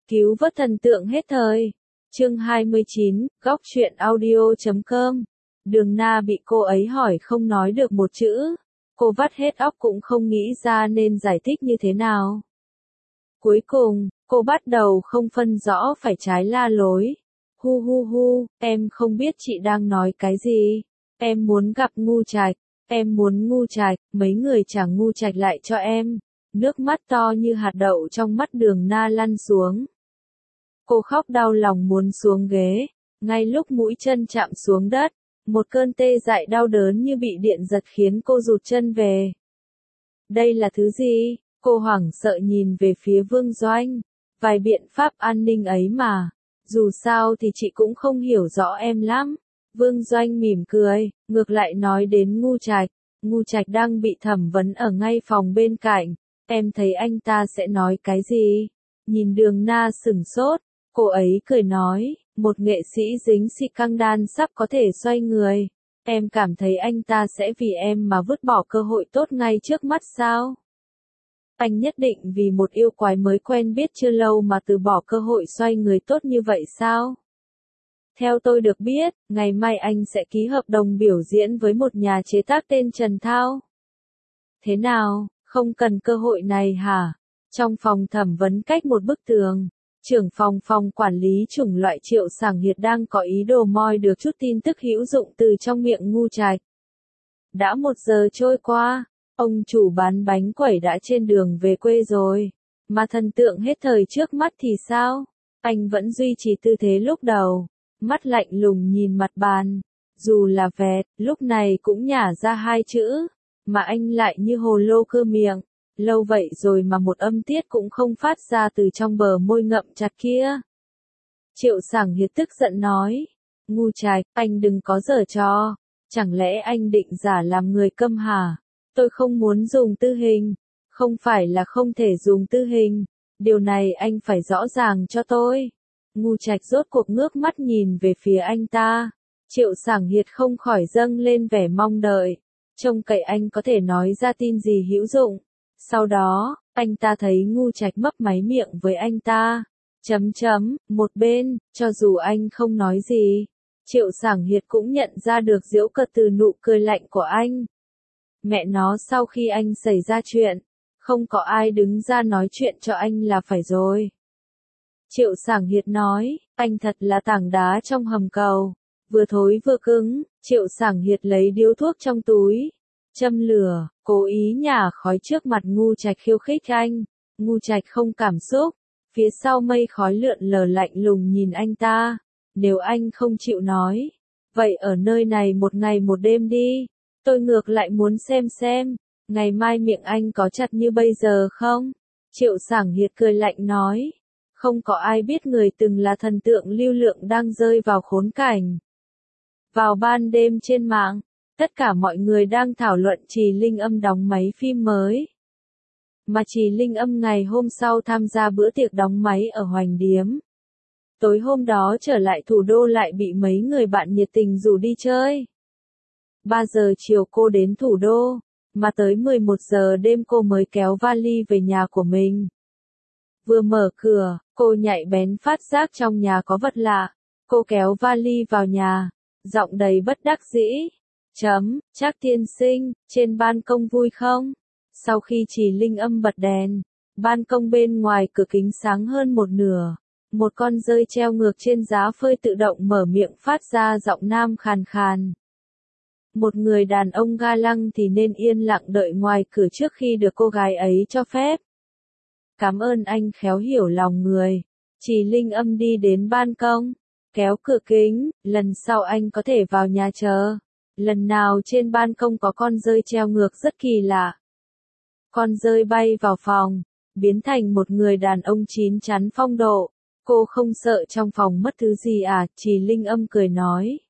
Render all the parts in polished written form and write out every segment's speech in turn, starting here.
Cứu vớt thần tượng hết thời. Chương 29, góc truyện audio.com. Đường Na bị cô ấy hỏi không nói được một chữ. Cô vắt hết óc cũng không nghĩ ra nên giải thích như thế nào. Cuối cùng, cô bắt đầu không phân rõ phải trái la lối. Hu hu hu, em không biết chị đang nói cái gì. Em muốn gặp Ngu Trạch. Em muốn Ngu Trạch, mấy người trả Ngu Trạch lại cho em. Nước mắt to như hạt đậu trong mắt Đường Na lăn xuống. Cô khóc đau lòng muốn xuống ghế. Ngay lúc mũi chân chạm xuống đất, một cơn tê dại đau đớn như bị điện giật khiến cô rụt chân về. Đây là thứ gì? Cô hoảng sợ nhìn về phía Vương Doanh. Vài biện pháp an ninh ấy mà. Dù sao thì chị cũng không hiểu rõ em lắm. Vương Doanh mỉm cười, ngược lại nói đến Ngu Trạch. Ngu Trạch đang bị thẩm vấn ở ngay phòng bên cạnh. Em thấy anh ta sẽ nói cái gì? Nhìn Đường Na sửng sốt, cô ấy cười nói, một nghệ sĩ dính scandal sắp có thể xoay người. Em cảm thấy anh ta sẽ vì em mà vứt bỏ cơ hội tốt ngay trước mắt sao? Anh nhất định vì một yêu quái mới quen biết chưa lâu mà từ bỏ cơ hội xoay người tốt như vậy sao? Theo tôi được biết, ngày mai anh sẽ ký hợp đồng biểu diễn với một nhà chế tác tên Trần Thao. Thế nào, không cần cơ hội này hả? Trong phòng thẩm vấn cách một bức tường, trưởng phòng quản lý chủng loại Triệu Sảng Hiệt đang có ý đồ moi được chút tin tức hữu dụng từ trong miệng Ngu Trạch. Đã 1 giờ trôi qua, ông chủ bán bánh quẩy đã trên đường về quê rồi. Mà thần tượng hết thời trước mắt thì sao? Anh vẫn duy trì tư thế lúc đầu, mắt lạnh lùng nhìn mặt bàn. Dù là vẹt, lúc này cũng nhả ra 2 chữ, mà anh lại như hồ lô cưa miệng. Lâu vậy rồi mà một âm tiết cũng không phát ra từ trong bờ môi ngậm chặt kia. Triệu Sảng Hiệt tức giận nói. Ngu Trạch, anh đừng có giở trò. Chẳng lẽ anh định giả làm người câm hả? Tôi không muốn dùng tư hình. Không phải là không thể dùng tư hình. Điều này anh phải rõ ràng cho tôi. Ngu Trạch rốt cuộc ngước mắt nhìn về phía anh ta. Triệu Sảng Hiệt không khỏi dâng lên vẻ mong đợi. Trông cậy anh có thể nói ra tin gì hữu dụng. Sau đó, anh ta thấy Ngu Trạch mấp máy miệng với anh ta. Một bên, cho dù anh không nói gì, Triệu Sảng Hiệt cũng nhận ra được giễu cợt từ nụ cười lạnh của anh. Mẹ nó, sau khi anh xảy ra chuyện, không có ai đứng ra nói chuyện cho anh là phải rồi. Triệu Sảng Hiệt nói, anh thật là tảng đá trong hầm cầu, vừa thối vừa cứng. Triệu Sảng Hiệt lấy điếu thuốc trong túi, châm lửa, cố ý nhả khói trước mặt Ngu Trạch khiêu khích anh. Ngu Trạch không cảm xúc, phía sau mây khói lượn lờ lạnh lùng nhìn anh ta. Nếu anh không chịu nói, vậy ở nơi này 1 ngày 1 đêm đi. Tôi ngược lại muốn xem, ngày mai miệng anh có chặt như bây giờ không? Triệu Sảng Hiệt cười lạnh nói. Không có ai biết người từng là thần tượng lưu lượng đang rơi vào khốn cảnh. Vào ban đêm trên mạng, tất cả mọi người đang thảo luận Trì Linh Âm đóng máy phim mới. Mà Trì Linh Âm ngày hôm sau tham gia bữa tiệc đóng máy ở Hoành Điếm. Tối hôm đó trở lại thủ đô lại bị mấy người bạn nhiệt tình rủ đi chơi. 3 giờ chiều cô đến thủ đô, mà tới 11 giờ đêm cô mới kéo vali về nhà của mình. Vừa mở cửa, cô nhạy bén phát giác trong nhà có vật lạ. Cô kéo vali vào nhà, giọng đầy bất đắc dĩ. Trác tiên sinh, trên ban công vui không? Sau khi Trì Linh Âm bật đèn, ban công bên ngoài cửa kính sáng hơn 1/2. Một con dơi treo ngược trên giá phơi tự động mở miệng phát ra giọng nam khàn khàn. Một người đàn ông ga lăng thì nên yên lặng đợi ngoài cửa trước khi được cô gái ấy cho phép. Cảm ơn anh khéo hiểu lòng người. Trì Linh Âm đi đến ban công, kéo cửa kính, lần sau anh có thể vào nhà chờ. Lần nào trên ban công có con dơi treo ngược rất kỳ lạ. Con dơi bay vào phòng, biến thành một người đàn ông chín chắn phong độ. Cô không sợ trong phòng mất thứ gì à? Trì Linh Âm cười nói.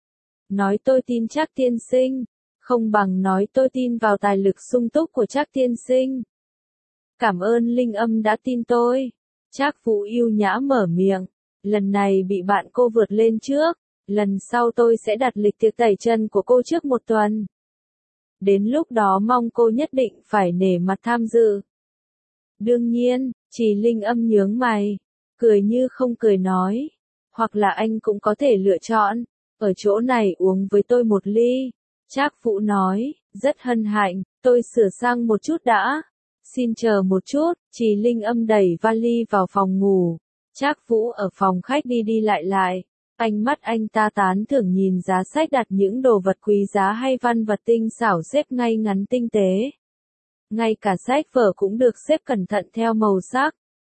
Nói tôi tin Trác tiên sinh, không bằng nói tôi tin vào tài lực sung túc của Trác tiên sinh. Cảm ơn Linh Âm đã tin tôi. Trác Vũ ưu nhã mở miệng. Lần này bị bạn cô vượt lên trước. Lần sau tôi sẽ đặt lịch tiệc tẩy chân của cô trước 1 tuần. Đến lúc đó mong cô nhất định phải nể mặt tham dự. Đương nhiên, Trì Linh Âm nhướng mày. cười như không cười nói. Hoặc là anh cũng có thể lựa chọn, ở chỗ này uống với tôi một ly. Trác Vũ nói, rất hân hạnh, tôi sửa sang một chút đã. Xin chờ một chút, Trì Linh Âm đẩy vali vào phòng ngủ. Trác Vũ ở phòng khách đi đi lại lại. Ánh mắt anh ta tán thưởng nhìn giá sách đặt những đồ vật quý giá hay văn vật tinh xảo xếp ngay ngắn tinh tế. Ngay cả sách vở cũng được xếp cẩn thận theo màu sắc.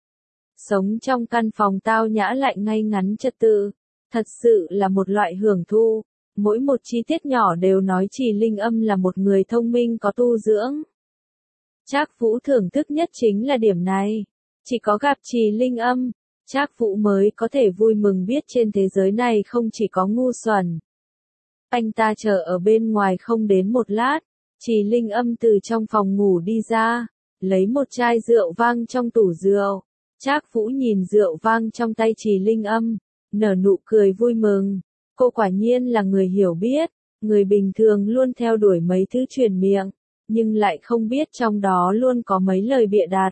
Sống trong căn phòng tao nhã lại ngay ngắn trật tự, thật sự là một loại hưởng thụ. Mỗi một chi tiết nhỏ đều nói Trì Linh Âm là một người thông minh có tu dưỡng. Trác Vũ thưởng thức nhất chính là điểm này. Chỉ có gặp Trì Linh Âm, Trác Vũ mới có thể vui mừng biết trên thế giới này không chỉ có ngu xuẩn. Anh ta chờ ở bên ngoài không đến một lát, Trì Linh Âm từ trong phòng ngủ đi ra, lấy một chai rượu vang trong tủ rượu. Trác Vũ nhìn rượu vang trong tay Trì Linh Âm, nở nụ cười vui mừng. Cô quả nhiên là người hiểu biết, người bình thường luôn theo đuổi mấy thứ truyền miệng, nhưng lại không biết trong đó luôn có mấy lời bịa đặt.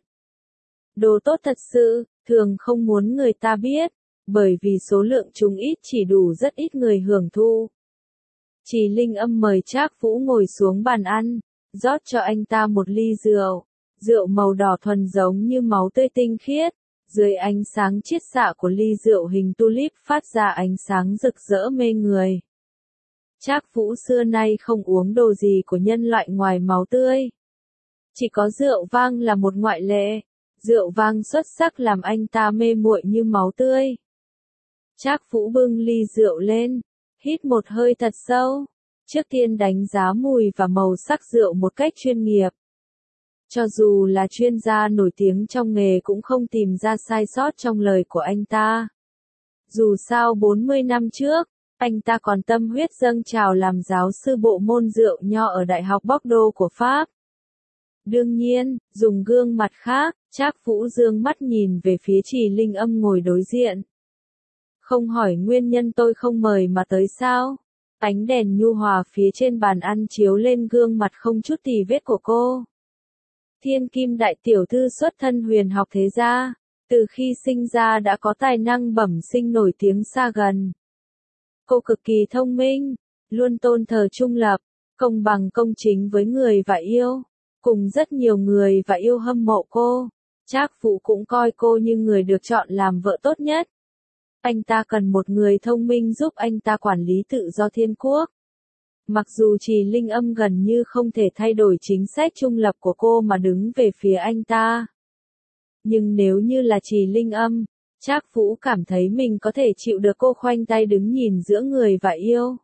Đồ tốt thật sự, thường không muốn người ta biết, bởi vì số lượng chúng ít chỉ đủ rất ít người hưởng thụ. Trì Linh Âm mời Trác Vũ ngồi xuống bàn ăn, rót cho anh ta một ly rượu. Rượu màu đỏ thuần giống như máu tươi tinh khiết, dưới ánh sáng chiết xạ của ly rượu hình tulip phát ra ánh sáng rực rỡ mê người. Trác Vũ xưa nay không uống đồ gì của nhân loại ngoài máu tươi. Chỉ có rượu vang là một ngoại lệ, rượu vang xuất sắc làm anh ta mê muội như máu tươi. Trác Vũ bưng ly rượu lên, hít một hơi thật sâu, trước tiên đánh giá mùi và màu sắc rượu một cách chuyên nghiệp. Cho dù là chuyên gia nổi tiếng trong nghề cũng không tìm ra sai sót trong lời của anh ta. Dù sao 40 năm trước, anh ta còn tâm huyết dâng trào làm giáo sư bộ môn rượu nho ở Đại học Bordeaux của Pháp. Đương nhiên, dùng gương mặt khác, Trác Vũ dương mắt nhìn về phía Trì Linh Âm ngồi đối diện. Không hỏi nguyên nhân tôi không mời mà tới sao? Ánh đèn nhu hòa phía trên bàn ăn chiếu lên gương mặt không chút tì vết của cô. Thiên kim đại tiểu thư xuất thân huyền học thế gia, từ khi sinh ra đã có tài năng bẩm sinh nổi tiếng xa gần. Cô cực kỳ thông minh, luôn tôn thờ trung lập, công bằng công chính với người và yêu, cùng rất nhiều người và yêu hâm mộ cô. Trác Vũ cũng coi cô như người được chọn làm vợ tốt nhất. Anh ta cần một người thông minh giúp anh ta quản lý tự do thiên quốc. Mặc dù Trì Linh Âm gần như không thể thay đổi chính sách trung lập của cô mà đứng về phía anh ta. Nhưng nếu như là Trì Linh Âm, Trác Vũ cảm thấy mình có thể chịu được cô khoanh tay đứng nhìn giữa người và yêu.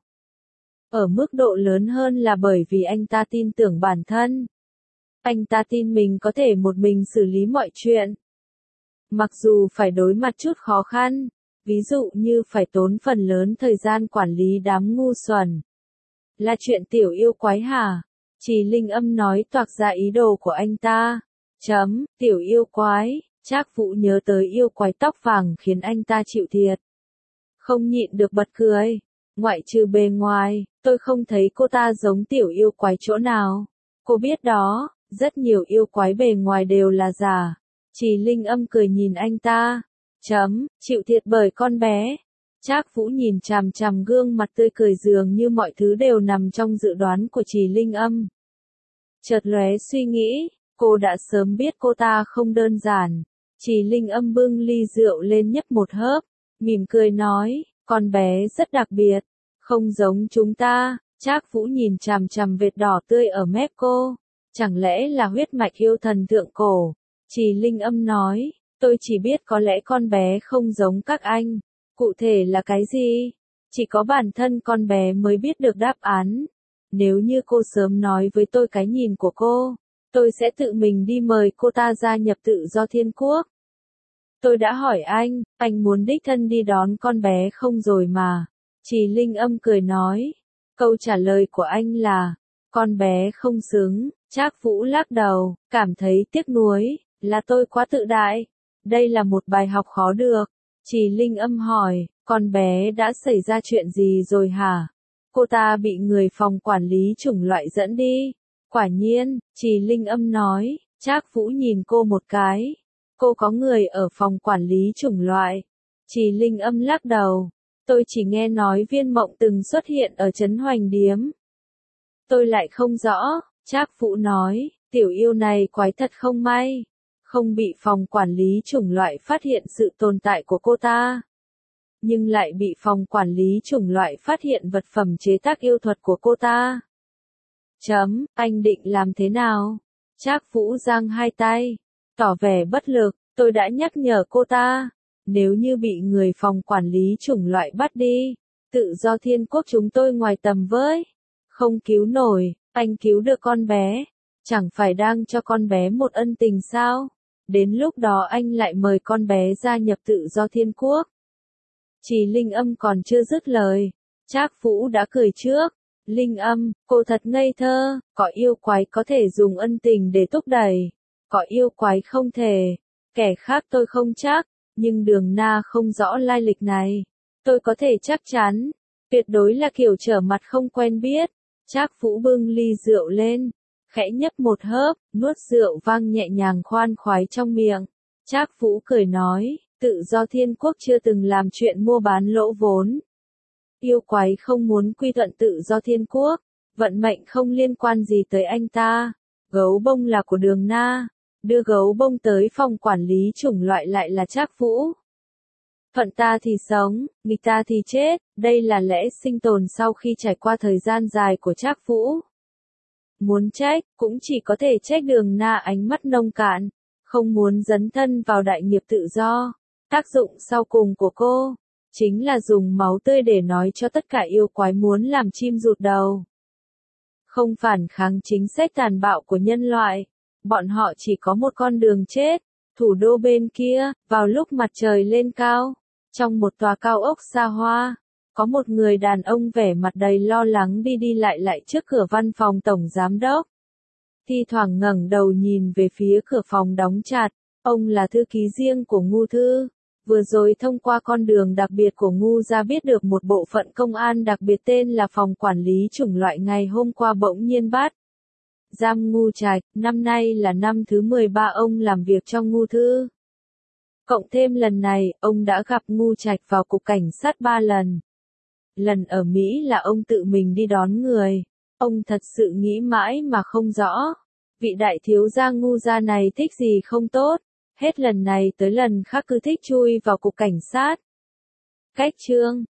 Ở mức độ lớn hơn là bởi vì anh ta tin tưởng bản thân. Anh ta tin mình có thể một mình xử lý mọi chuyện. Mặc dù phải đối mặt chút khó khăn, ví dụ như phải tốn phần lớn thời gian quản lý đám ngu xuẩn. Là chuyện tiểu yêu quái hả? Trì Linh Âm nói toạc ra ý đồ của anh ta. Tiểu yêu quái, Trác Vũ nhớ tới yêu quái tóc vàng khiến anh ta chịu thiệt. Không nhịn được bật cười. Ngoại trừ bề ngoài, tôi không thấy cô ta giống tiểu yêu quái chỗ nào. Cô biết đó, rất nhiều yêu quái bề ngoài đều là giả. Trì Linh Âm cười nhìn anh ta. Chịu thiệt bởi con bé. Trác Vũ nhìn chằm chằm gương mặt tươi cười dường như mọi thứ đều nằm trong dự đoán của Trì Linh Âm. Chợt lóe suy nghĩ, cô đã sớm biết cô ta không đơn giản. Trì Linh Âm bưng ly rượu lên nhấp một hớp, mỉm cười nói, con bé rất đặc biệt, không giống chúng ta. Trác Vũ nhìn chằm chằm vệt đỏ tươi ở mép cô, chẳng lẽ là huyết mạch yêu thần thượng cổ? Trì Linh Âm nói, tôi chỉ biết có lẽ con bé không giống các anh. Cụ thể là cái gì? Chỉ có bản thân con bé mới biết được đáp án. Nếu như cô sớm nói với tôi cái nhìn của cô, tôi sẽ tự mình đi mời cô ta gia nhập tự do thiên quốc. Tôi đã hỏi anh muốn đích thân đi đón con bé không rồi mà. Trì Linh Âm cười nói. Câu trả lời của anh là, con bé không xứng. Trác Vũ lắc đầu, cảm thấy tiếc nuối, là tôi quá tự đại. Đây là một bài học khó được. Trì Linh Âm hỏi, con bé đã xảy ra chuyện gì rồi hả? Cô ta bị người phòng quản lý chủng loại dẫn đi. Quả nhiên, Trì Linh Âm nói. Trác Vũ nhìn cô một cái. Cô có người ở phòng quản lý chủng loại. Trì Linh Âm lắc đầu. Tôi chỉ nghe nói Viên Mộng từng xuất hiện ở Trấn Hoành Điếm. Tôi lại không rõ, Trác Vũ nói, tiểu yêu này quái thật không may. Không bị phòng quản lý chủng loại phát hiện sự tồn tại của cô ta. Nhưng lại bị phòng quản lý chủng loại phát hiện vật phẩm chế tác yêu thuật của cô ta. Anh định làm thế nào? Trác Vũ giang hai tay, tỏ vẻ bất lực, tôi đã nhắc nhở cô ta. Nếu như bị người phòng quản lý chủng loại bắt đi, tự do thiên quốc chúng tôi ngoài tầm với. Không cứu nổi, anh cứu được con bé. Chẳng phải đang cho con bé một ân tình sao? Đến lúc đó anh lại mời con bé gia nhập tự do thiên quốc. Trì Linh Âm còn chưa dứt lời. Trác Vũ đã cười trước. Linh Âm, cô thật ngây thơ, có yêu quái có thể dùng ân tình để thúc đẩy. Có yêu quái không thể. Kẻ khác tôi không chắc, nhưng Đường Na không rõ lai lịch này. Tôi có thể chắc chắn, tuyệt đối là kiểu trở mặt không quen biết. Trác Vũ bưng ly rượu lên, khẽ nhấp một hớp, nuốt rượu vang nhẹ nhàng khoan khoái trong miệng. Trác Vũ cười nói, tự do thiên quốc chưa từng làm chuyện mua bán lỗ vốn. Yêu quái không muốn quy thuận tự do thiên quốc, vận mệnh không liên quan gì tới anh ta. Gấu bông là của Đường Na, đưa gấu bông tới phòng quản lý chủng loại lại là Trác Vũ. Phận ta thì sống, nghịch ta thì chết, đây là lẽ sinh tồn sau khi trải qua thời gian dài của Trác Vũ. Muốn trách, cũng chỉ có thể trách Đường Na ánh mắt nông cạn, không muốn dấn thân vào đại nghiệp tự do. Tác dụng sau cùng của cô, chính là dùng máu tươi để nói cho tất cả yêu quái muốn làm chim rụt đầu. Không phản kháng chính sách tàn bạo của nhân loại, bọn họ chỉ có một con đường chết. Thủ đô bên kia, vào lúc mặt trời lên cao, trong một tòa cao ốc xa hoa, có một người đàn ông vẻ mặt đầy lo lắng đi đi lại trước cửa văn phòng tổng giám đốc. Thi thoảng ngẩng đầu nhìn về phía cửa phòng đóng chặt, ông là thư ký riêng của Ngu Thư. Vừa rồi thông qua con đường đặc biệt của Ngu gia biết được một bộ phận công an đặc biệt tên là phòng quản lý chủng loại ngày hôm qua bỗng nhiên bắt giam Ngu Trạch, năm nay là năm thứ 13 ông làm việc trong Ngu Thư. Cộng thêm lần này, ông đã gặp Ngu Trạch vào cục cảnh sát 3 lần. Lần ở Mỹ là ông tự mình đi đón người. Ông thật sự nghĩ mãi mà không rõ. Vị đại thiếu gia Ngu gia này thích gì không tốt. Hết lần này tới lần khác cứ thích chui vào cục cảnh sát. Cách chương